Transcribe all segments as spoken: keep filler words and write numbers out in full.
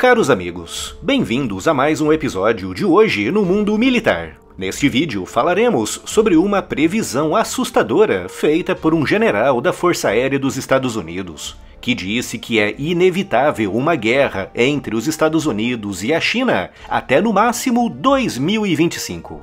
Caros amigos, bem-vindos a mais um episódio de Hoje no Mundo Militar. Neste vídeo falaremos sobre uma previsão assustadora feita por um general da Força Aérea dos Estados Unidos, que disse que é inevitável uma guerra entre os Estados Unidos e a China até no máximo dois mil e vinte e cinco.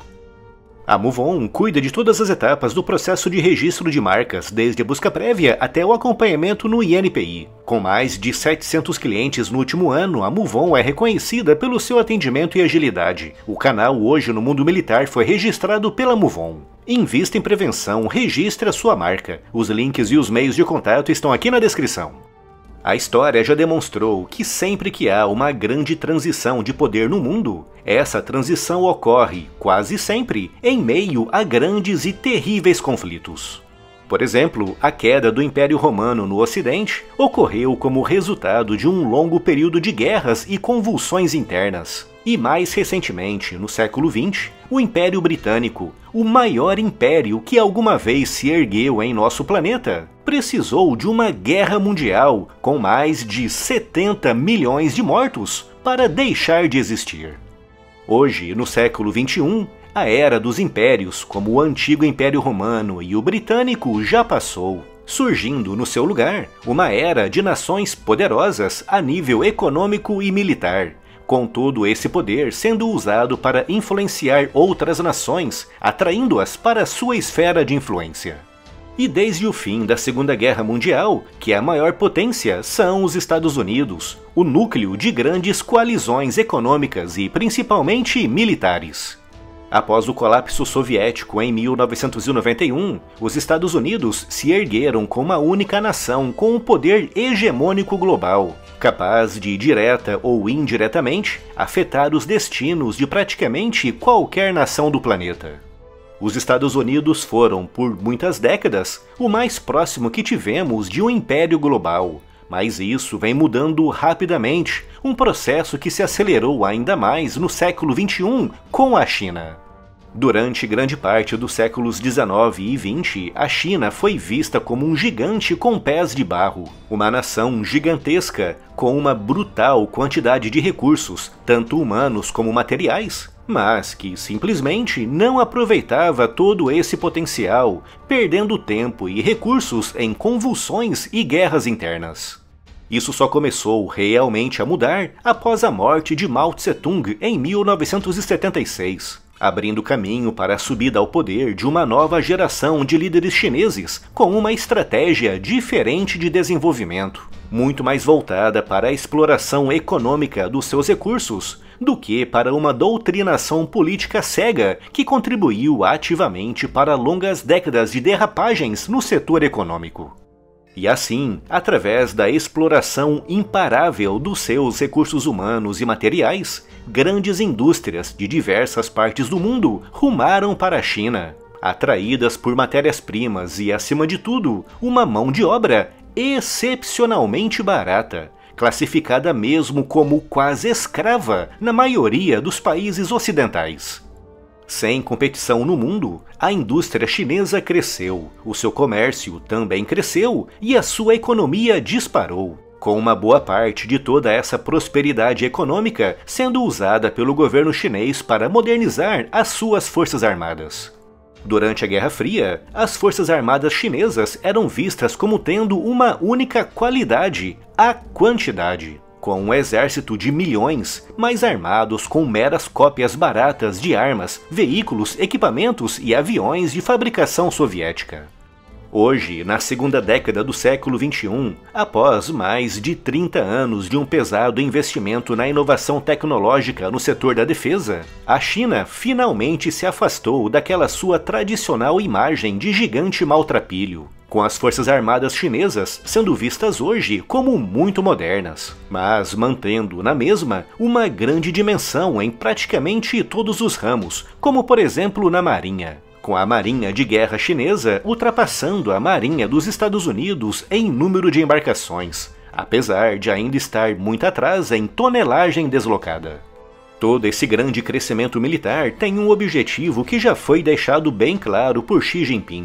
A MoveOn cuida de todas as etapas do processo de registro de marcas, desde a busca prévia até o acompanhamento no I N P I. Com mais de setecentos clientes no último ano, a MoveOn é reconhecida pelo seu atendimento e agilidade. O canal Hoje no Mundo Militar foi registrado pela MoveOn. Invista em prevenção, registre a sua marca. Os links e os meios de contato estão aqui na descrição. A história já demonstrou que sempre que há uma grande transição de poder no mundo, essa transição ocorre, quase sempre, em meio a grandes e terríveis conflitos. Por exemplo, a queda do Império Romano no Ocidente ocorreu como resultado de um longo período de guerras e convulsões internas. E mais recentemente, no século vinte, o Império Britânico, o maior império que alguma vez se ergueu em nosso planeta, precisou de uma guerra mundial com mais de setenta milhões de mortos para deixar de existir. Hoje, no século vinte e um, a era dos impérios, como o antigo Império Romano e o Britânico, já passou, surgindo no seu lugar uma era de nações poderosas a nível econômico e militar, com todo esse poder sendo usado para influenciar outras nações, atraindo-as para sua esfera de influência. E desde o fim da Segunda Guerra Mundial, que a maior potência são os Estados Unidos, o núcleo de grandes coalizões econômicas e principalmente militares. Após o colapso soviético em mil novecentos e noventa e um, os Estados Unidos se ergueram como uma única nação com um poder hegemônico global, capaz de, direta ou indiretamente, afetar os destinos de praticamente qualquer nação do planeta. Os Estados Unidos foram, por muitas décadas, o mais próximo que tivemos de um império global, mas isso vem mudando rapidamente, um processo que se acelerou ainda mais no século vinte e um com a China. Durante grande parte dos séculos dezenove e vinte, a China foi vista como um gigante com pés de barro, uma nação gigantesca com uma brutal quantidade de recursos, tanto humanos como materiais, mas que simplesmente não aproveitava todo esse potencial, perdendo tempo e recursos em convulsões e guerras internas. Isso só começou realmente a mudar após a morte de Mao Tse-tung em mil novecentos e setenta e seis, abrindo caminho para a subida ao poder de uma nova geração de líderes chineses com uma estratégia diferente de desenvolvimento, muito mais voltada para a exploração econômica dos seus recursos do que para uma doutrinação política cega que contribuiu ativamente para longas décadas de derrapagens no setor econômico. E assim, através da exploração imparável dos seus recursos humanos e materiais, grandes indústrias de diversas partes do mundo rumaram para a China, atraídas por matérias-primas e, acima de tudo, uma mão de obra excepcionalmente barata, classificada mesmo como quase escrava na maioria dos países ocidentais. Sem competição no mundo, a indústria chinesa cresceu, o seu comércio também cresceu e a sua economia disparou, com uma boa parte de toda essa prosperidade econômica sendo usada pelo governo chinês para modernizar as suas forças armadas. Durante a Guerra Fria, as forças armadas chinesas eram vistas como tendo uma única qualidade: a quantidade. Com um exército de milhões, mas armados com meras cópias baratas de armas, veículos, equipamentos e aviões de fabricação soviética. Hoje, na segunda década do século vinte e um, após mais de trinta anos de um pesado investimento na inovação tecnológica no setor da defesa, a China finalmente se afastou daquela sua tradicional imagem de gigante maltrapilho, com as forças armadas chinesas sendo vistas hoje como muito modernas, mas mantendo na mesma uma grande dimensão em praticamente todos os ramos, como por exemplo na marinha, com a marinha de guerra chinesa ultrapassando a marinha dos Estados Unidos em número de embarcações, apesar de ainda estar muito atrás em tonelagem deslocada. Todo esse grande crescimento militar tem um objetivo que já foi deixado bem claro por Xi Jinping: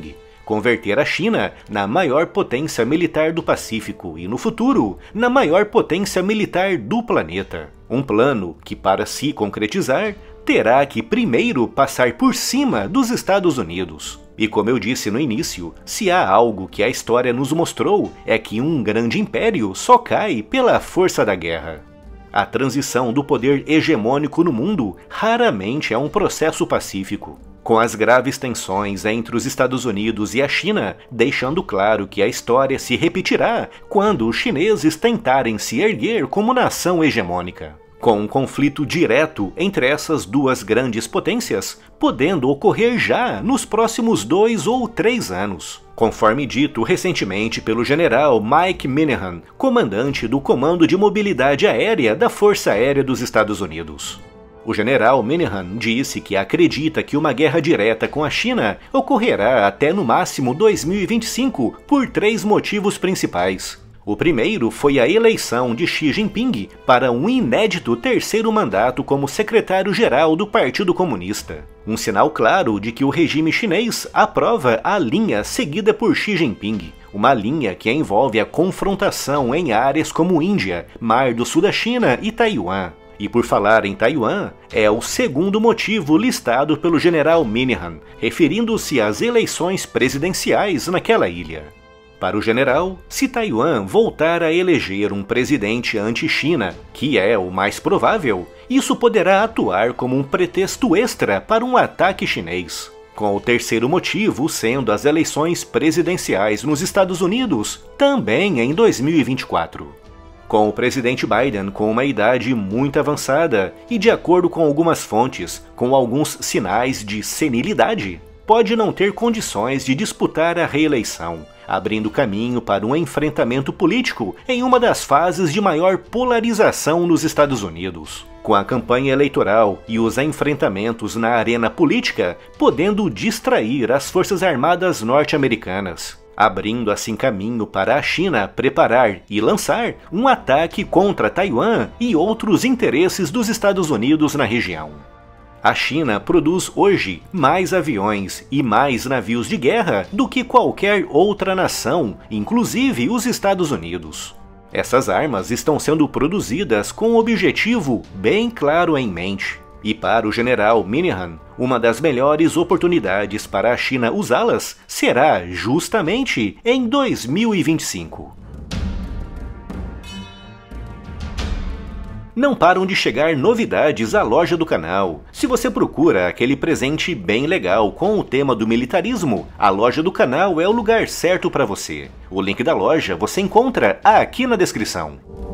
converter a China na maior potência militar do Pacífico e, no futuro, na maior potência militar do planeta. Um plano que, para se concretizar, terá que primeiro passar por cima dos Estados Unidos. E como eu disse no início, se há algo que a história nos mostrou é que um grande império só cai pela força da guerra. A transição do poder hegemônico no mundo raramente é um processo pacífico, com as graves tensões entre os Estados Unidos e a China, deixando claro que a história se repetirá quando os chineses tentarem se erguer como nação hegemônica. Com um conflito direto entre essas duas grandes potências, podendo ocorrer já nos próximos dois ou três anos, conforme dito recentemente pelo general Mike Minihan, comandante do Comando de Mobilidade Aérea da Força Aérea dos Estados Unidos. O general Minihan disse que acredita que uma guerra direta com a China ocorrerá até no máximo dois mil e vinte e cinco por três motivos principais. O primeiro foi a eleição de Xi Jinping para um inédito terceiro mandato como secretário-geral do Partido Comunista. Um sinal claro de que o regime chinês aprova a linha seguida por Xi Jinping, uma linha que envolve a confrontação em áreas como Índia, Mar do Sul da China e Taiwan. E por falar em Taiwan, é o segundo motivo listado pelo general Minihan, referindo-se às eleições presidenciais naquela ilha. Para o general, se Taiwan voltar a eleger um presidente anti-China, que é o mais provável, isso poderá atuar como um pretexto extra para um ataque chinês. Com o terceiro motivo sendo as eleições presidenciais nos Estados Unidos, também em dois mil e vinte e quatro. Com o presidente Biden com uma idade muito avançada e, de acordo com algumas fontes, com alguns sinais de senilidade, pode não ter condições de disputar a reeleição, abrindo caminho para um enfrentamento político em uma das fases de maior polarização nos Estados Unidos, com a campanha eleitoral e os enfrentamentos na arena política podendo distrair as Forças Armadas norte-americanas, abrindo assim caminho para a China preparar e lançar um ataque contra Taiwan e outros interesses dos Estados Unidos na região. A China produz hoje mais aviões e mais navios de guerra do que qualquer outra nação, inclusive os Estados Unidos. Essas armas estão sendo produzidas com um objetivo bem claro em mente. E para o general Minihan, uma das melhores oportunidades para a China usá-las será justamente em dois mil e vinte e cinco. Não param de chegar novidades à loja do canal. Se você procura aquele presente bem legal com o tema do militarismo, a loja do canal é o lugar certo para você. O link da loja você encontra aqui na descrição.